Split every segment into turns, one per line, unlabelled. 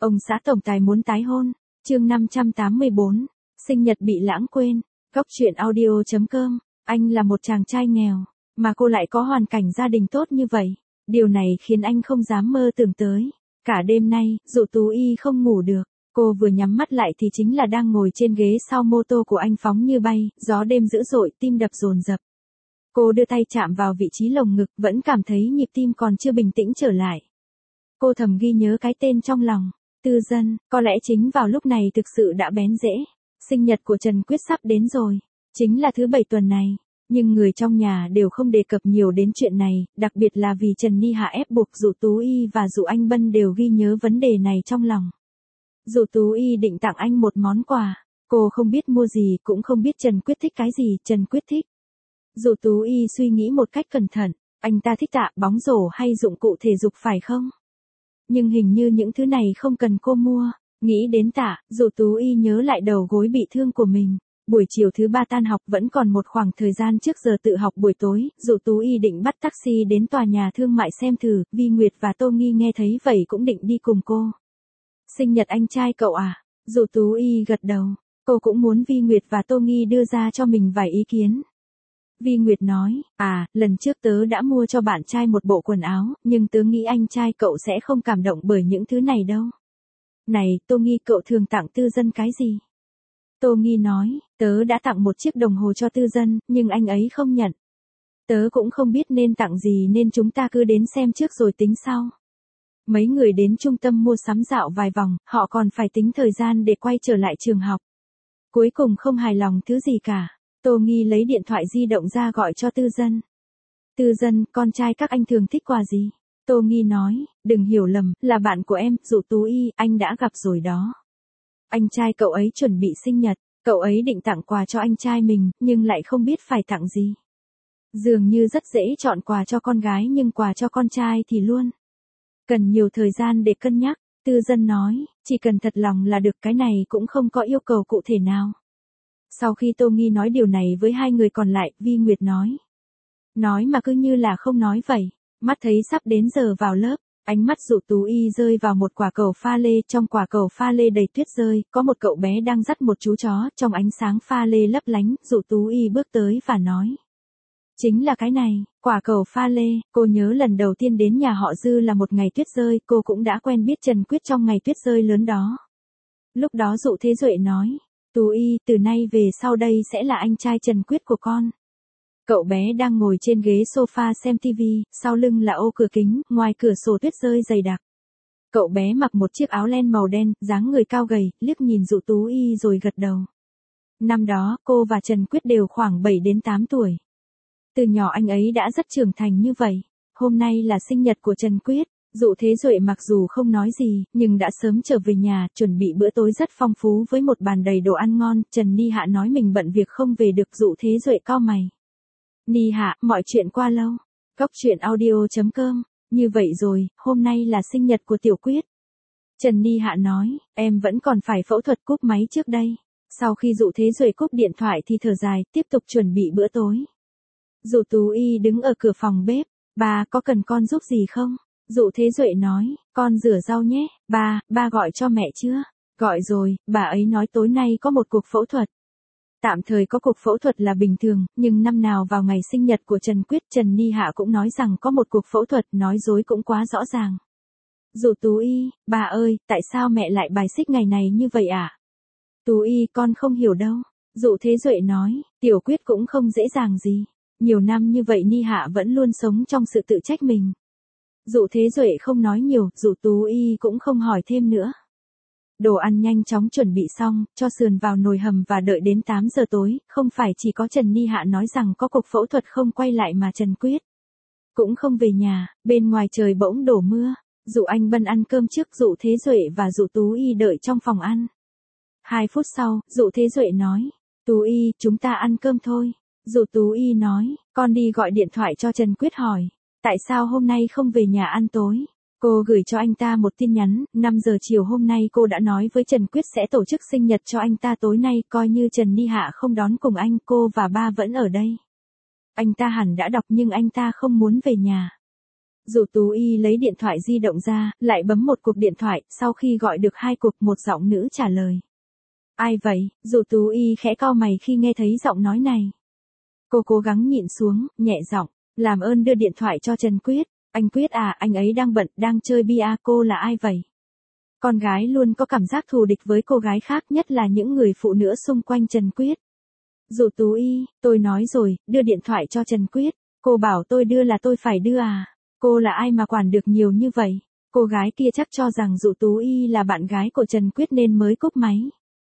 Ông xã tổng tài muốn tái hôn. Chương 584. Sinh nhật bị lãng quên. Góc truyện audio.com. Anh là một chàng trai nghèo, mà cô lại có hoàn cảnh gia đình tốt như vậy. Điều này khiến anh không dám mơ tưởng tới. Cả đêm nay, Dụ Tú Y không ngủ được. Cô vừa nhắm mắt lại thì chính là đang ngồi trên ghế sau mô tô của anh phóng như bay, gió đêm dữ dội, tim đập dồn dập. Cô đưa tay chạm vào vị trí lồng ngực, vẫn cảm thấy nhịp tim còn chưa bình tĩnh trở lại. Cô thầm ghi nhớ cái tên trong lòng, Tư Dân, có lẽ chính vào lúc này thực sự đã bén rễ. Sinh nhật của Trần Quyết sắp đến rồi, chính là thứ 7 tuần này, nhưng người trong nhà đều không đề cập nhiều đến chuyện này, đặc biệt là vì Trần Ni Hạ ép buộc Dụ Tú Y và Dụ Anh Bân đều ghi nhớ vấn đề này trong lòng. Dụ Tú Y định tặng anh một món quà, cô không biết mua gì cũng không biết Trần Quyết thích cái gì, Trần Quyết thích. Dụ Tú Y suy nghĩ một cách cẩn thận, anh ta thích tạ bóng rổ hay dụng cụ thể dục phải không? Nhưng hình như những thứ này không cần cô mua. Nghĩ đến tạ, Dụ Tú Y nhớ lại đầu gối bị thương của mình. Buổi chiều thứ 3 tan học vẫn còn một khoảng thời gian trước giờ tự học buổi tối, Dụ Tú Y định bắt taxi đến tòa nhà thương mại xem thử, Vi Nguyệt và Tô Nghi nghe thấy vậy cũng định đi cùng cô. Sinh nhật anh trai cậu à? Dụ Tú Y gật đầu, cô cũng muốn Vi Nguyệt và Tô Nghi đưa ra cho mình vài ý kiến. Vi Nguyệt nói, lần trước tớ đã mua cho bạn trai một bộ quần áo, nhưng tớ nghĩ anh trai cậu sẽ không cảm động bởi những thứ này đâu. Này, Tô Nghi, cậu thường tặng Tư Dân cái gì? Tô Nghi nói, tớ đã tặng một chiếc đồng hồ cho Tư Dân, nhưng anh ấy không nhận. Tớ cũng không biết nên tặng gì nên chúng ta cứ đến xem trước rồi tính sau. Mấy người đến trung tâm mua sắm dạo vài vòng, họ còn phải tính thời gian để quay trở lại trường học. Cuối cùng không hài lòng thứ gì cả. Tô Nghi lấy điện thoại di động ra gọi cho Tư Dân. Tư Dân, con trai các anh thường thích quà gì? Tô Nghi nói, đừng hiểu lầm, là bạn của em, Dụ Tú Y, anh đã gặp rồi đó. Anh trai cậu ấy chuẩn bị sinh nhật, cậu ấy định tặng quà cho anh trai mình, nhưng lại không biết phải tặng gì. Dường như rất dễ chọn quà cho con gái nhưng quà cho con trai thì luôn cần nhiều thời gian để cân nhắc. Tư Dân nói, chỉ cần thật lòng là được, cái này cũng không có yêu cầu cụ thể nào. Sau khi Tô Nghi nói điều này với hai người còn lại, Vi Nguyệt nói. Nói mà cứ như là không nói vậy. Mắt thấy sắp đến giờ vào lớp, ánh mắt Dụ Tú Y rơi vào một quả cầu pha lê, trong quả cầu pha lê đầy tuyết rơi, có một cậu bé đang dắt một chú chó, trong ánh sáng pha lê lấp lánh, Dụ Tú Y bước tới và nói. Chính là cái này, quả cầu pha lê, cô nhớ lần đầu tiên đến nhà họ Dư là một ngày tuyết rơi, cô cũng đã quen biết Trần Quyết trong ngày tuyết rơi lớn đó. Lúc đó Dụ Thế Duệ nói, Tú Y, từ nay về sau đây sẽ là anh trai Trần Quyết của con. Cậu bé đang ngồi trên ghế sofa xem TV, sau lưng là ô cửa kính, ngoài cửa sổ tuyết rơi dày đặc. Cậu bé mặc một chiếc áo len màu đen, dáng người cao gầy, liếc nhìn Dụ Tú Y rồi gật đầu. Năm đó, cô và Trần Quyết đều khoảng 7 đến 8 tuổi. Từ nhỏ anh ấy đã rất trưởng thành như vậy. Hôm nay là sinh nhật của Trần Quyết. Dụ Thế Duệ mặc dù không nói gì, nhưng đã sớm trở về nhà, chuẩn bị bữa tối rất phong phú với một bàn đầy đồ ăn ngon. Trần Ni Hạ nói mình bận việc không về được, Dụ Thế Duệ cau mày. Ni Hạ, mọi chuyện qua lâu. Góc truyện audio.com. Như vậy rồi, hôm nay là sinh nhật của Tiểu Quyết. Trần Ni Hạ nói, em vẫn còn phải phẫu thuật cúp máy trước đây. Sau khi Dụ Thế Duệ cúp điện thoại thì thở dài, tiếp tục chuẩn bị bữa tối. Dụ Tú Y đứng ở cửa phòng bếp. Ba, có cần con giúp gì không? Dụ Thế Duệ nói, con rửa rau nhé. Ba gọi cho mẹ chưa? Gọi rồi, bà ấy nói tối nay có một cuộc phẫu thuật. Tạm thời có cuộc phẫu thuật là bình thường, nhưng năm nào vào ngày sinh nhật của Trần Quyết, Trần Ni Hạ cũng nói rằng có một cuộc phẫu thuật, nói dối cũng quá rõ ràng. Dụ Tú Y, bà ơi, tại sao mẹ lại bài xích ngày này như vậy ạ? Tú Y, con không hiểu đâu. Dụ Thế Duệ nói, Tiểu Quyết cũng không dễ dàng gì. Nhiều năm như vậy Ni Hạ vẫn luôn sống trong sự tự trách mình. Dụ Thế Duệ không nói nhiều, Dụ Tú Y cũng không hỏi thêm nữa. Đồ ăn nhanh chóng chuẩn bị xong, cho sườn vào nồi hầm và đợi đến 8 giờ tối, không phải chỉ có Trần Ni Hạ nói rằng có cuộc phẫu thuật không quay lại mà Trần Quyết cũng không về nhà, bên ngoài trời bỗng đổ mưa. Dụ Anh Bân ăn cơm trước, Dụ Thế Duệ và Dụ Tú Y đợi trong phòng ăn. 2 phút sau, Dụ Thế Duệ nói, Tú Y, chúng ta ăn cơm thôi. Dụ Tú Y nói, con đi gọi điện thoại cho Trần Quyết hỏi, tại sao hôm nay không về nhà ăn tối? Cô gửi cho anh ta một tin nhắn, 5 giờ chiều hôm nay cô đã nói với Trần Quyết sẽ tổ chức sinh nhật cho anh ta tối nay, coi như Trần Ni Hạ không đón cùng anh, cô và ba vẫn ở đây. Anh ta hẳn đã đọc nhưng anh ta không muốn về nhà. Dụ Tú Y lấy điện thoại di động ra, lại bấm một cuộc điện thoại, sau khi gọi được 2 cuộc một giọng nữ trả lời. Ai vậy? Dụ Tú Y khẽ cau mày khi nghe thấy giọng nói này. Cô cố gắng nhịn xuống, nhẹ giọng, làm ơn đưa điện thoại cho Trần Quyết. Anh Quyết à, anh ấy đang bận, đang chơi bia, cô là ai vậy? Con gái luôn có cảm giác thù địch với cô gái khác, nhất là những người phụ nữ xung quanh Trần Quyết. Dụ Tú Y, tôi nói rồi, đưa điện thoại cho Trần Quyết. Cô bảo tôi đưa là tôi phải đưa à? Cô là ai mà quản được nhiều như vậy? Cô gái kia chắc cho rằng Dụ Tú Y là bạn gái của Trần Quyết nên mới cúp máy.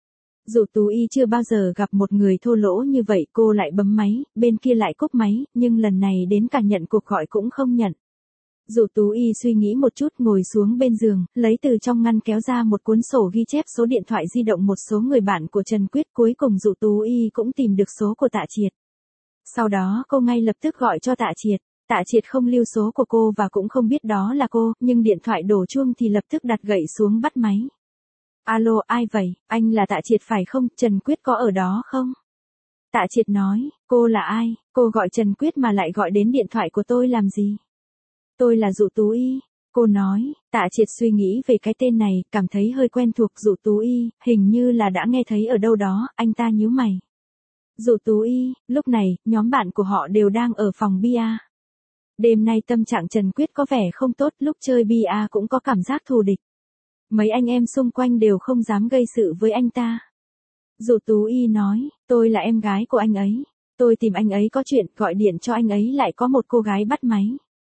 Dụ Tú Y chưa bao giờ gặp một người thô lỗ như vậy, cô lại bấm máy, bên kia lại cúp máy, nhưng lần này đến cả nhận cuộc gọi cũng không nhận. Dụ Tú Y suy nghĩ một chút, ngồi xuống bên giường, lấy từ trong ngăn kéo ra một cuốn sổ ghi chép số điện thoại di động một số người bạn của Trần Quyết, cuối cùng Dụ Tú Y cũng tìm được số của Tạ Triệt. Sau đó cô ngay lập tức gọi cho Tạ Triệt. Tạ Triệt không lưu số của cô và cũng không biết đó là cô, nhưng điện thoại đổ chuông thì lập tức đặt gậy xuống bắt máy. Alo, ai vậy? Anh là Tạ Triệt phải không? Trần Quyết có ở đó không? Tạ Triệt nói, cô là ai? Cô gọi Trần Quyết mà lại gọi đến điện thoại của tôi làm gì? Tôi là Dụ Tú Y. Cô nói. Tạ Triệt suy nghĩ về cái tên này, cảm thấy hơi quen thuộc. Dụ Tú Y, hình như là đã nghe thấy ở đâu đó, anh ta nhíu mày. Dụ Tú Y, lúc này, nhóm bạn của họ đều đang ở phòng bia. Đêm nay tâm trạng Trần Quyết có vẻ không tốt, lúc chơi bia cũng có cảm giác thù địch. Mấy anh em xung quanh đều không dám gây sự với anh ta. Dụ Tú Y nói, tôi là em gái của anh ấy. Tôi tìm anh ấy có chuyện, gọi điện cho anh ấy lại có một cô gái bắt máy.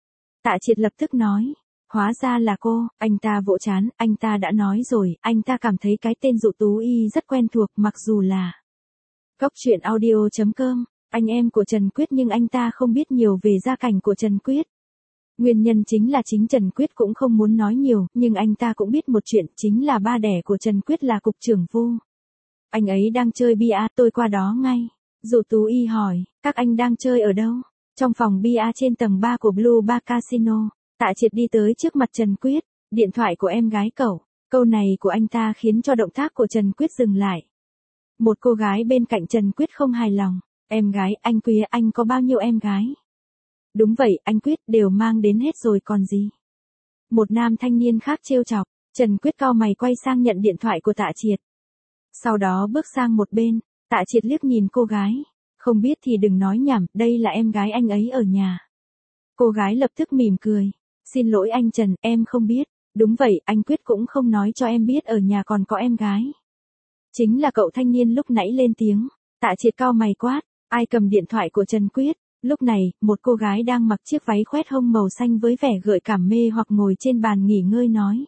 Tạ Triệt lập tức nói, hóa ra là cô. Anh ta vỗ trán, anh ta đã nói rồi, anh ta cảm thấy cái tên Dụ Tú Y rất quen thuộc, mặc dù là Góc truyện audio.com, anh em của Trần Quyết, nhưng anh ta không biết nhiều về gia cảnh của Trần Quyết. Nguyên nhân chính là chính Trần Quyết cũng không muốn nói nhiều, nhưng anh ta cũng biết một chuyện, chính là ba đẻ của Trần Quyết là cục trưởng Vu. Anh ấy đang chơi bia, tôi qua đó ngay. Dụ Tú Y hỏi, các anh đang chơi ở đâu? Trong phòng bia trên tầng 3 của Blue Bar Casino. Tạ Triệt đi tới trước mặt Trần Quyết, điện thoại của em gái cậu. Câu này của anh ta khiến cho động tác của Trần Quyết dừng lại. Một cô gái bên cạnh Trần Quyết không hài lòng. Em gái, anh Quyết, anh có bao nhiêu em gái? Đúng vậy, anh Quyết, đều mang đến hết rồi còn gì. Một nam thanh niên khác trêu chọc. Trần Quyết cau mày quay sang nhận điện thoại của Tạ Triệt. Sau đó bước sang một bên. Tạ Triệt liếc nhìn cô gái. Không biết thì đừng nói nhảm, đây là em gái anh ấy ở nhà. Cô gái lập tức mỉm cười. Xin lỗi anh Trần, em không biết. Đúng vậy, anh Quyết cũng không nói cho em biết ở nhà còn có em gái. Chính là cậu thanh niên lúc nãy lên tiếng. Tạ Triệt cau mày quát, ai cầm điện thoại của Trần Quyết? Lúc này, một cô gái đang mặc chiếc váy khoét hông màu xanh với vẻ gợi cảm mê hoặc ngồi trên bàn nghỉ ngơi nói.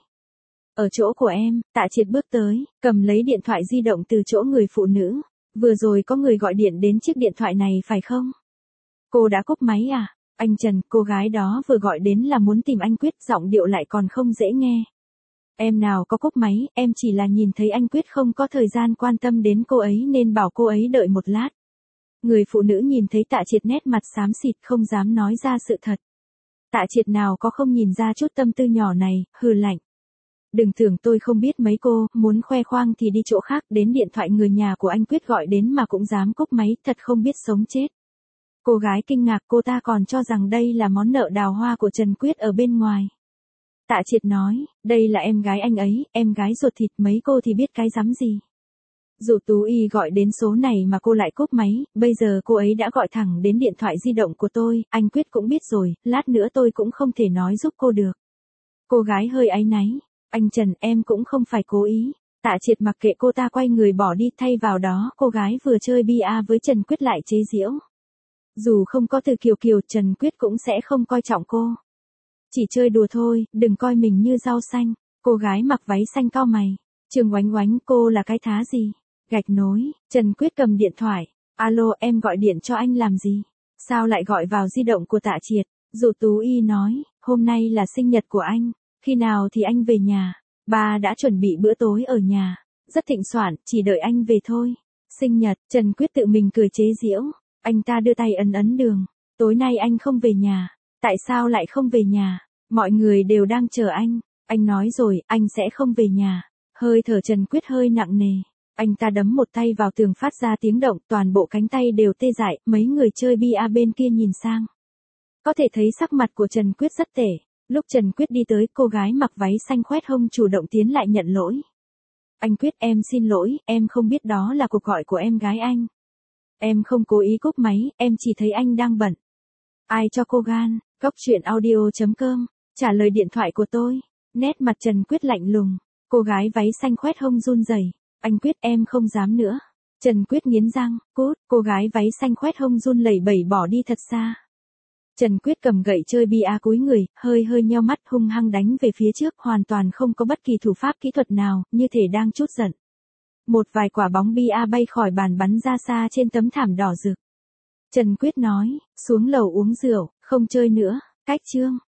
Ở chỗ của em. Tạ Triệt bước tới, cầm lấy điện thoại di động từ chỗ người phụ nữ. Vừa rồi có người gọi điện đến chiếc điện thoại này phải không? Cô đã cúp máy à? Anh Trần, cô gái đó vừa gọi đến là muốn tìm anh Quyết, giọng điệu lại còn không dễ nghe. Em nào có cúp máy, em chỉ là nhìn thấy anh Quyết không có thời gian quan tâm đến cô ấy nên bảo cô ấy đợi một lát. Người phụ nữ nhìn thấy Tạ Triệt nét mặt xám xịt không dám nói ra sự thật. Tạ Triệt nào có không nhìn ra chút tâm tư nhỏ này, hừ lạnh. Đừng tưởng tôi không biết mấy cô, muốn khoe khoang thì đi chỗ khác, đến điện thoại người nhà của anh Quyết gọi đến mà cũng dám cúp máy, thật không biết sống chết. Cô gái kinh ngạc, cô ta còn cho rằng đây là món nợ đào hoa của Trần Quyết ở bên ngoài. Tạ Triệt nói, đây là em gái anh ấy, em gái ruột thịt, mấy cô thì biết cái rắm gì. Dụ Tú Y gọi đến số này mà cô lại cúp máy, bây giờ cô ấy đã gọi thẳng đến điện thoại di động của tôi, anh Quyết cũng biết rồi, lát nữa tôi cũng không thể nói giúp cô được. Cô gái hơi áy náy, anh Trần, em cũng không phải cố ý. Tạ Triệt mặc kệ cô ta, quay người bỏ đi, thay vào đó cô gái vừa chơi bia với Trần Quyết lại chế giễu. Dù không có từ Kiều, Trần Quyết cũng sẽ không coi trọng cô. Chỉ chơi đùa thôi, đừng coi mình như rau xanh. Cô gái mặc váy xanh cau mày. Trương Oánh Oánh, cô là cái thá gì? Gạch nối. Trần Quyết cầm điện thoại. Alo, em gọi điện cho anh làm gì? Sao lại gọi vào di động của Tạ Triệt? Dụ Tú Y nói, hôm nay là sinh nhật của anh. Khi nào thì anh về nhà? Ba đã chuẩn bị bữa tối ở nhà. Rất thịnh soạn, chỉ đợi anh về thôi. Sinh nhật, Trần Quyết tự mình cười chế giễu. Anh ta đưa tay ấn đường. Tối nay anh không về nhà. Tại sao lại không về nhà? Mọi người đều đang chờ anh. Anh nói rồi, anh sẽ không về nhà. Hơi thở Trần Quyết hơi nặng nề. Anh ta đấm một tay vào tường phát ra tiếng động, toàn bộ cánh tay đều tê dại, mấy người chơi bia bên kia nhìn sang. Có thể thấy sắc mặt của Trần Quyết rất tệ. Lúc Trần Quyết đi tới, cô gái mặc váy xanh khoét hông chủ động tiến lại nhận lỗi. Anh Quyết, em xin lỗi, em không biết đó là cuộc gọi của em gái anh. Em không cố ý cúp máy, em chỉ thấy anh đang bận. Ai cho cô gan? Góc truyện audio.com, trả lời điện thoại của tôi. Nét mặt Trần Quyết lạnh lùng. Cô gái váy xanh khoét hông run rẩy. Anh Quyết, em không dám nữa. Trần Quyết nghiến răng, cút. Cô gái váy xanh khoét hông run lẩy bẩy bỏ đi thật xa. Trần Quyết cầm gậy chơi bia cúi người, hơi nheo mắt hung hăng đánh về phía trước, hoàn toàn không có bất kỳ thủ pháp kỹ thuật nào, như thể đang trút giận. Một vài quả bóng bia bay khỏi bàn bắn ra xa trên tấm thảm đỏ rực. Trần Quyết nói, xuống lầu uống rượu, không chơi nữa, cách chương.